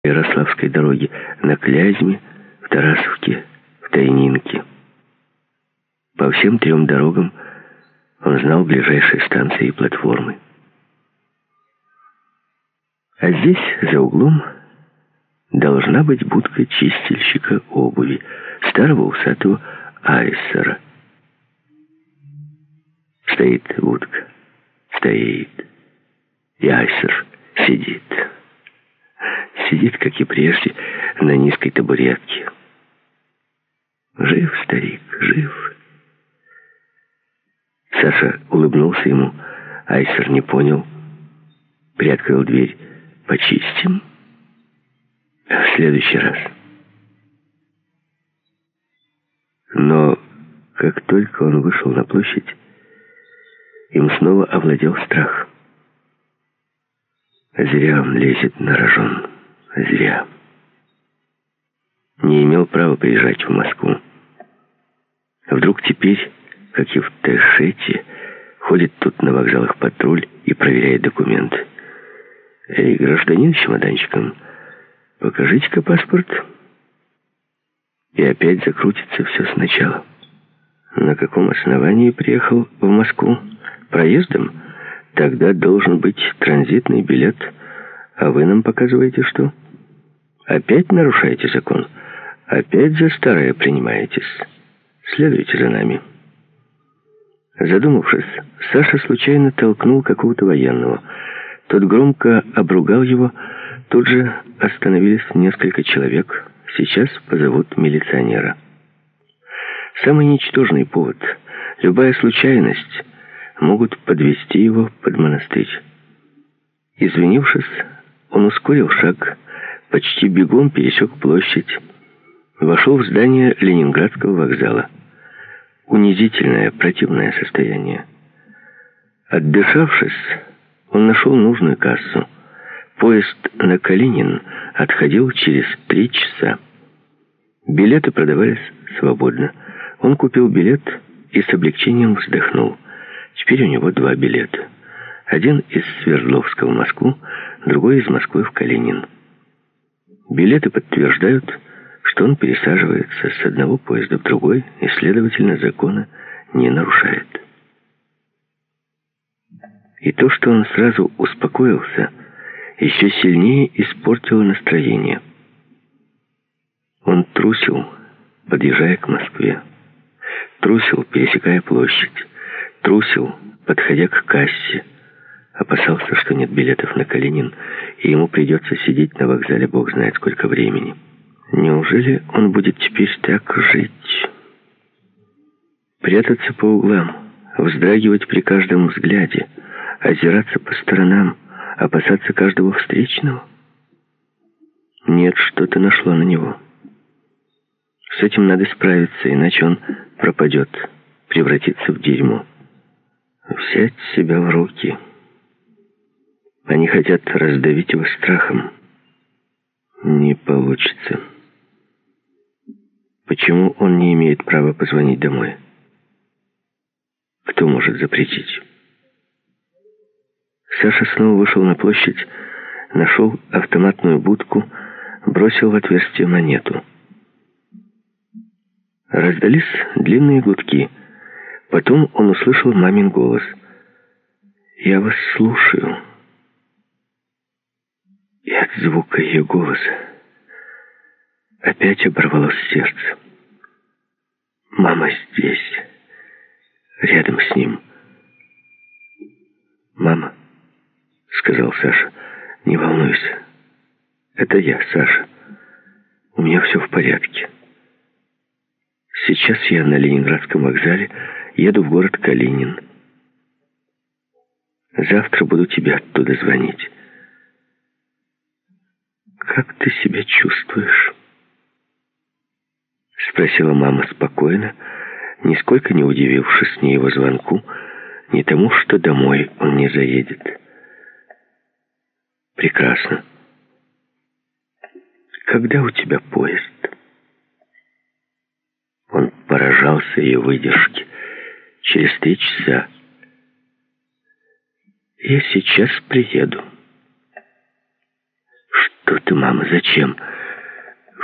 Ярославской дороге, на Клязьме, в Тарасовке, в Тайнинке. По всем 3 дорогам он знал ближайшие станции и платформы. А здесь, за углом, должна быть будка чистильщика обуви, старого усатого Айсера. Стоит будка, стоит, и Айсер сидит. Сидит, как и прежде, на низкой табуретке. Жив старик, жив. Саша улыбнулся ему. Айсер не понял. Приоткрыл дверь. «Почистим? А в следующий раз». Но как только он вышел на площадь, им снова овладел страх. Зря он лезет на рожон. Зря. Не имел права приезжать в Москву. Вдруг теперь, как и в Тэшете, ходит тут на вокзалах патруль и проверяет документы. «Эй, гражданин с чемоданчиком, покажите-ка паспорт». И опять закрутится все сначала. На каком основании приехал в Москву? Проездом? Тогда должен быть транзитный билет. А вы нам показываете что? Опять нарушаете закон? Опять за старое принимаетесь? Следуйте за нами. Задумавшись, Саша случайно толкнул какого-то военного. Тот громко обругал его. Тут же остановились несколько человек. Сейчас позовут милиционера. Самый ничтожный повод, любая случайность могут подвести его под монастырь. Извинившись, он ускорил шаг, почти бегом пересек площадь, вошел в здание Ленинградского вокзала. Унизительное, противное состояние. Отдышавшись, он нашел нужную кассу. Поезд на Калинин отходил через 3 часа. Билеты продавались свободно. Он купил билет и с облегчением вздохнул. Теперь у него 2 билета. Один из Свердловска в Москву, другой из Москвы в Калинин. Билеты подтверждают, что он пересаживается с одного поезда в другой и, следовательно, закона не нарушает. И то, что он сразу успокоился, еще сильнее испортило настроение. Он трусил, подъезжая к Москве. Трусил, пересекая площадь. Трусил, подходя к кассе. Опасался, что нет билетов на Калинин, и ему придется сидеть на вокзале бог знает сколько времени. Неужели он будет теперь так жить? Прятаться по углам, вздрагивать при каждом взгляде, озираться по сторонам, опасаться каждого встречного? Нет, что-то нашло на него. С этим надо справиться, иначе он пропадет, превратится в дерьмо. Взять себя в руки. Они хотят раздавить его страхом. Не получится. Почему он не имеет права позвонить домой? Кто может запретить? Саша снова вышел на площадь, нашел автоматную будку, бросил в отверстие монету. Раздались длинные гудки. Потом он услышал мамин голос. «Я вас слушаю». И от звука ее голоса опять оборвалось сердце. Мама здесь, рядом с ним. «Мама», — сказал Саша, — «не волнуйся. Это я, Саша. У меня все в порядке. Сейчас я на Ленинградском вокзале, еду в город Калинин. Завтра буду тебе оттуда звонить. Как ты себя чувствуешь?» Спросила мама спокойно, нисколько не удивившись ни его звонку, ни тому, что домой он не заедет. «Прекрасно. Когда у тебя поезд?» Он поражался ее выдержке. «Через 3 часа. Я сейчас приеду». Что ты, мама, зачем?»